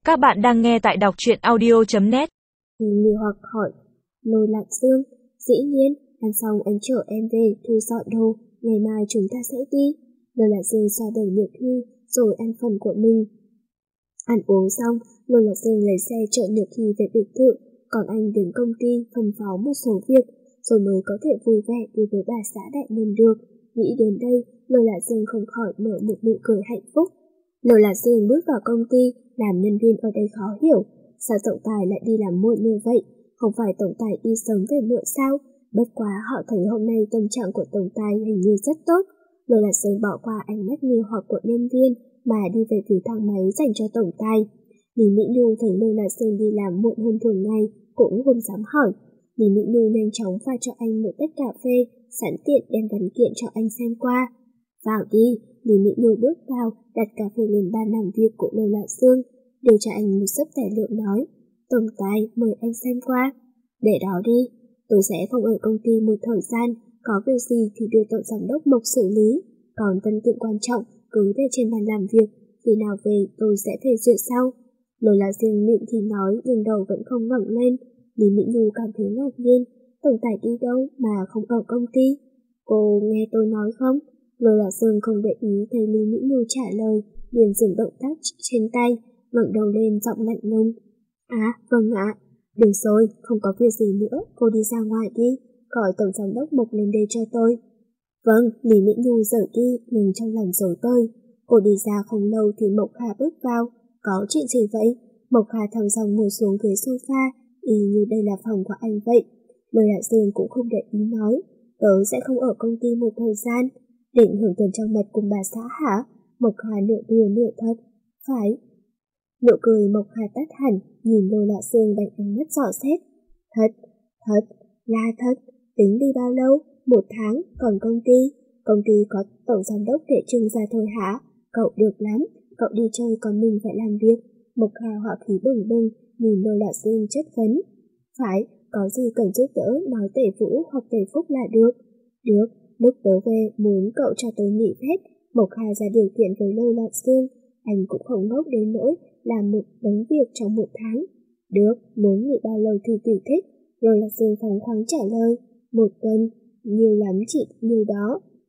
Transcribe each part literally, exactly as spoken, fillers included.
Các bạn đang nghe tại đọc truyện audio chấm net. Thì nghi hoặc hỏi, Lôi Lạc Dương, dĩ nhiên, ăn xong anh chở em về thu dọn đồ, ngày mai chúng ta sẽ đi. Lôi Lạc Dương xoa đầu Nhược Hy rồi ăn phần của mình. Ăn uống xong, Lôi Lạc Dương lấy xe chở Nhược Hy về biệt thự, còn anh đến công ty phân phó một số việc, rồi mới có thể vui vẻ đi với bà xã đại nhân được. Nghĩ đến đây, Lôi Lạc Dương không khỏi mở một nụ cười hạnh phúc. Lôi Lạc Dương bước vào công ty, làm nhân viên ở đây khó hiểu, sao tổng tài lại đi làm muộn như vậy? Không phải tổng tài đi sớm về muộn sao? Bất quá họ thấy hôm nay tâm trạng của tổng tài hình như rất tốt. Lôi Lạc Dương bỏ qua ánh mắt nghi hoặc của nhân viên mà đi về phía thang máy dành cho tổng tài. Lý Mỹ Nhu thấy Lôi Lạc Dương đi làm muộn hơn thường ngày cũng không dám hỏi. Lý Mỹ Nhu nhanh chóng pha cho anh một tách cà phê, sẵn tiện đem văn kiện cho anh xem qua. Vào đi. Lý Mỹ Nhu bước vào, đặt cà phê lên bàn làm việc của Lôi Lạc Dương, đưa cho anh một sấp tài liệu nói, tổng tài mời anh xem qua. Để đó đi, tôi sẽ không ở công ty một thời gian, có việc gì thì đưa tổng giám đốc Mộc xử lý, còn văn kiện quan trọng cứ để trên bàn làm việc, khi nào về tôi sẽ phê duyệt sau. Lôi Lạc Dương miệng thì nói nhưng đầu vẫn không ngẩng lên. Lý Mỹ Nhu cảm thấy ngạc nhiên, tổng tài đi đâu mà không ở công ty? Cô nghe tôi nói không? Lôi Lạc Dương không để ý thấy Lý Mỹ Nhu trả lời, liền dừng động tác trên tay, ngẩng đầu lên giọng lạnh lùng. À, vâng ạ. Được rồi, không có việc gì nữa, cô đi ra ngoài đi, gọi tổng giám đốc Mộc lên đây cho tôi. Vâng, Lý Mỹ Nhu rời đi, nhưng trong lòng rối bời. Cô đi ra không lâu thì Mộc Kha bước vào. Có chuyện gì vậy? Mộc Kha thong dong ngồi xuống ghế sofa, y như đây là phòng của anh vậy. Lôi Lạc Dương cũng không để ý nói, tớ sẽ không ở công ty một thời gian. Định hưởng tuần trăng mật cùng bà xã hả? Mộc Kha nửa đùa nửa thật. Phải. Nụ cười Mộc Kha tắt hẳn, nhìn Lôi Lạc Dương bằng ánh mắt dò xét. Thật, thật, là thật. Tính đi bao lâu? Một tháng, còn công ty? Công ty có tổng giám đốc để trưng ra thôi hả? Cậu được lắm, cậu đi chơi còn mình phải làm việc. Mộc Kha hỏa khí bừng bừng, nhìn Lôi Lạc Dương chất vấn. Phải, có gì cần giúp đỡ nói Tề Vũ hoặc Tề Phúc là được. Được. Lúc tớ về muốn cậu cho tôi nghỉ phép. Mộc Kha ra điều kiện với Lôi Lạc Dương. Anh cũng không ngốc đến nỗi làm một đống việc trong một tháng. Được, muốn nghỉ bao lâu thì tùy thích. Lôi Lạc Dương phóng khoáng trả lời. Một tuần, nhiều lắm chị, nhiều đó.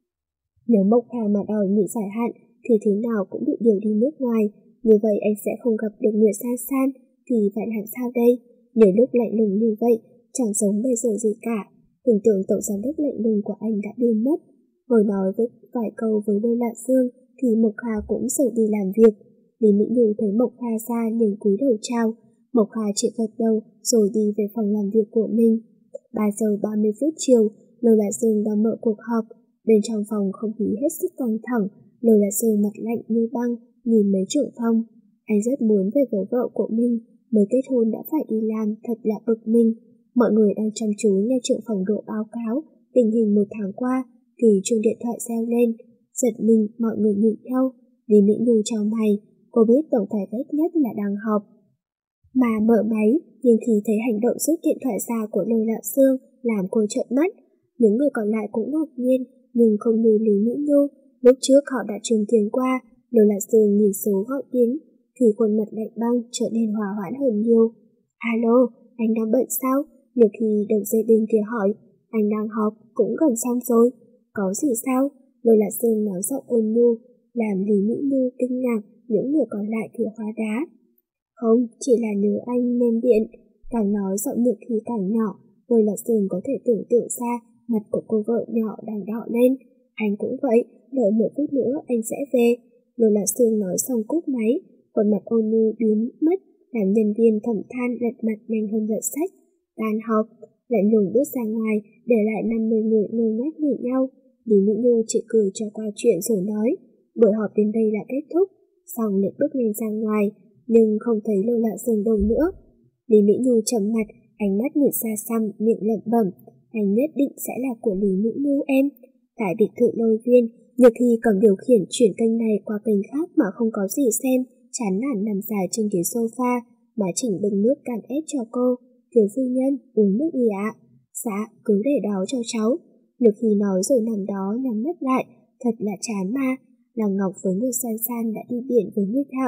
Nếu Mộc Kha mà đòi nghỉ dài hạn thì thế nào cũng bị điều đi nước ngoài. Như vậy anh sẽ không gặp được Nguyệt San San. Thì phải làm sao đây? Nhiều lúc lạnh lùng như vậy chẳng giống bây giờ gì cả. Tưởng tượng tổng giám đốc lạnh lùng của anh đã điên mất. Ngồi nói với vài câu với Lôi Lạc Dương thì Mộc Kha cũng rời đi làm việc. Lý Mỹ Nhu thấy Mộc Kha ra liền cúi đầu chào. Mộc Kha chỉ gật đầu rồi đi về phòng làm việc của mình. ba giờ ba mươi phút chiều, Lôi Lạc Dương đang mở cuộc họp. Bên trong phòng không khí hết sức căng thẳng. Lôi Lạc Dương mặt lạnh như băng nhìn mấy trưởng phòng. Anh rất muốn về với vợ của mình, mới kết hôn đã phải đi làm, thật là bực mình. Mọi người đang chăm chú nghe trưởng phòng độ báo cáo tình hình một tháng qua thì chuông điện thoại reo lên. Giật mình mọi người nhìn nhau. Lý Mỹ Nhu chau mày, cô biết tổng tài ghét nhất là đang họp. Mà mở máy, nhưng khi thấy hành động rút điện thoại ra của Lôi Lạc Dương làm cô trợn mắt. Những người còn lại cũng ngạc nhiên, nhưng không như Lý Mỹ Nhu. Lúc trước họ đã chứng kiến qua, Lôi Lạc Dương nhìn số gọi đến thì khuôn mặt lạnh băng trở nên hòa hoãn hơn nhiều. Alo, anh đang bận sao? Nhiều khi đầu dây bên kia hỏi, anh đang họp, cũng gần xong rồi. Có gì sao? Lôi Lạc Dương nói giọng ôn nhu, làm Lý Mỹ Nhu kinh ngạc, những người còn lại thì hóa đá. Không, chỉ là nhớ anh nên điện. Càng nói giọng Nhược Hy càng nhỏ, Lôi Lạc Dương có thể tưởng tượng ra mặt của cô vợ nhỏ đang đỏ lên. Anh cũng vậy, đợi một phút nữa anh sẽ về. Lôi Lạc Dương nói xong cúp máy, khuôn mặt ôn nhu biến mất, làm nhân viên thầm than lật mặt nhanh hơn lật sách. Tan họp, lạnh lùng bước ra ngoài, để lại năm mươi người ngơ ngác nhìn nhau. Lý Mỹ Nhu chỉ cười cho qua chuyện rồi nói, buổi họp đến đây là kết thúc. Xong lại bước lên ra ngoài, nhưng không thấy Lôi Lạc Dương đâu nữa. Lý Mỹ Nhu trầm mặt, ánh mắt nhìn xa xăm, miệng lẩm bẩm, anh nhất định sẽ là của Lý Mỹ Nhu em. Tại biệt thự Lôi Viên, Nhược Hy cầm điều khiển chuyển kênh này qua kênh khác mà không có gì xem, chán nản nằm dài trên ghế sofa, mà chỉnh bình nước cạn ép cho cô. Thiếu phu nhân, uống nước gì ạ? Dạ, cứ để đó cho cháu. Nhược Hy nói rồi nằm đó nhắm mắt lại, thật là chán mà. Làng Ngọc với Nguyệt San San đã đi biển với Nguyệt Hạo,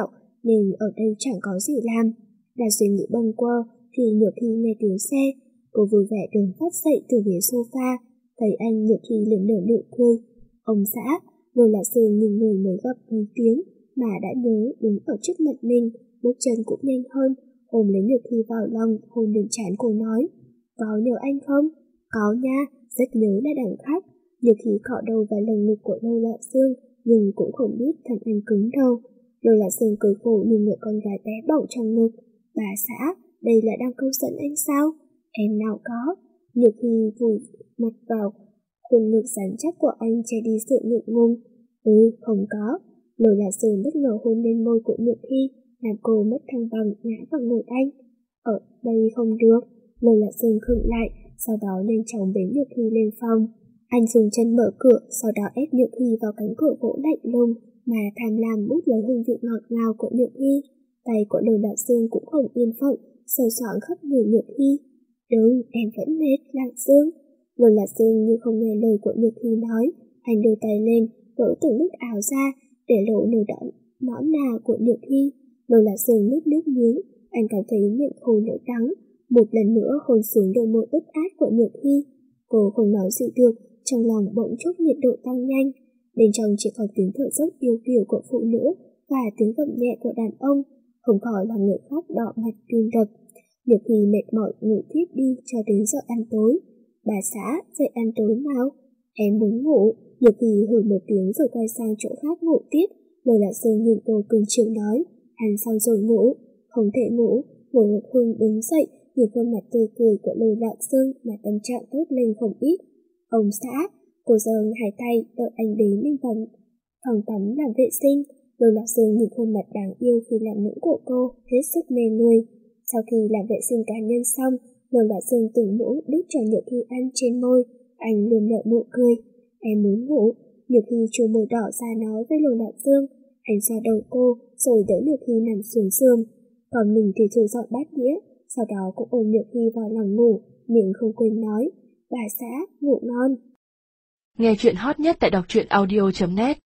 nên ở đây chẳng có gì làm. Là suy nghĩ bâng quơ thì Nhược Hy nghe tiếng xe. Cô vui vẻ đứng phát dậy từ ghế sofa, thấy anh Nhược Hy liền nở nụ cười. Ông xã, Lôi Lạc Dương nhìn người mới gặp mấy tiếng mà đã nhớ đứng ở trước mặt mình, bước chân cũng nhanh hơn, ôm lấy Nhược Hy vào lòng, hôn lên trán cô nói: "Có nhớ anh không?" "Có nha, rất nhớ là đằng khác." Nhược Hy cọ đầu vào lồng ngực của Lôi Lạc Dương, nhưng cũng không biết thân anh cứng đâu. Lôi Lạc Dương cười khổ nhìn người con gái bé bỏng trong ngực. "Bà xã, đây là đang câu dẫn anh sao?" "Em nào có." Nhược Hy vùi mặt vào khuôn ngực rắn chắc của anh, che đi sự ngượng ngùng. "Ừ, không có." Lôi Lạc Dương bất ngờ hôn lên môi của Nhược Hy, làm cô mất thăng bằng ngã vào người anh. "Ở đây không được." Lôi Lạc Dương khựng lại, sau đó nhanh chóng bế Nhược Hy lên phòng. Anh dùng chân mở cửa, sau đó ép Nhược Hy vào cánh cửa gỗ lạnh lùng mà tham lam mút lấy hương vị ngọt ngào của Nhược Hy. Tay của Lôi Lạc Dương cũng không yên phận, sờ soạng khắp người Nhược Hy. "Đừng, em vẫn mệt, Lạc Dương." Lôi Lạc Dương như không nghe lời của Nhược Hy nói, anh đưa tay lên, gỡ từng nút áo ra, để lộ nơi đỏ nõn nà của Nhược Hy. Lôi Lạc Dương nuốt nước miếng, anh cảm thấy miệng khô lưỡi đắng, một lần nữa hôn xuống đôi môi ướt át của Nhược Hy. Cô không nói gì được, trong lòng bỗng chốc nhiệt độ tăng nhanh. Bên trong chỉ còn tiếng thở dốc yêu kiều của phụ nữ và tiếng gầm nhẹ của đàn ông, không khỏi làm người khác đỏ mặt tim đập. Nhược Hy mệt mỏi ngủ tiếp đi cho đến giờ ăn tối. "Bà xã, dậy ăn tối nào." "Em muốn ngủ." Nhược Hy hừ một tiếng rồi quay sang chỗ khác ngủ tiếp. Lôi Lạc Dương nhìn cô cưng chiều nói: "Ăn xong rồi ngủ." "Không thể ngủ." Ngồi một Hương đứng dậy, nhìn khuôn mặt tươi cười của Lôi Lạc Dương mà tâm trạng tốt lên không ít. "Ông xã." Cô giơ hai tay đợi anh bế mình vào phòng tắm làm vệ sinh. Lôi Lạc Dương nhìn khuôn mặt đáng yêu khi làm nũng của cô, hết sức mê người. Sau khi làm vệ sinh cá nhân xong, Lôi Lạc Dương từng muỗng đút cho Nhược Hy ăn trên môi. Anh luôn nở nụ cười. "Em muốn ngủ." Nhược Hy chu môi đỏ ra nói với Lôi Lạc Dương. Anh xoa đầu cô rồi đỡ Nhược Hy nằm xuống giường. Còn mình thì thu dọn bát đĩa, sau đó cũng ôm Nhược Hy vào lòng ngủ, miệng không quên nói: "Bà xã, ngủ ngon." Nghe chuyện hot nhất tại đọc truyện audio chấm net.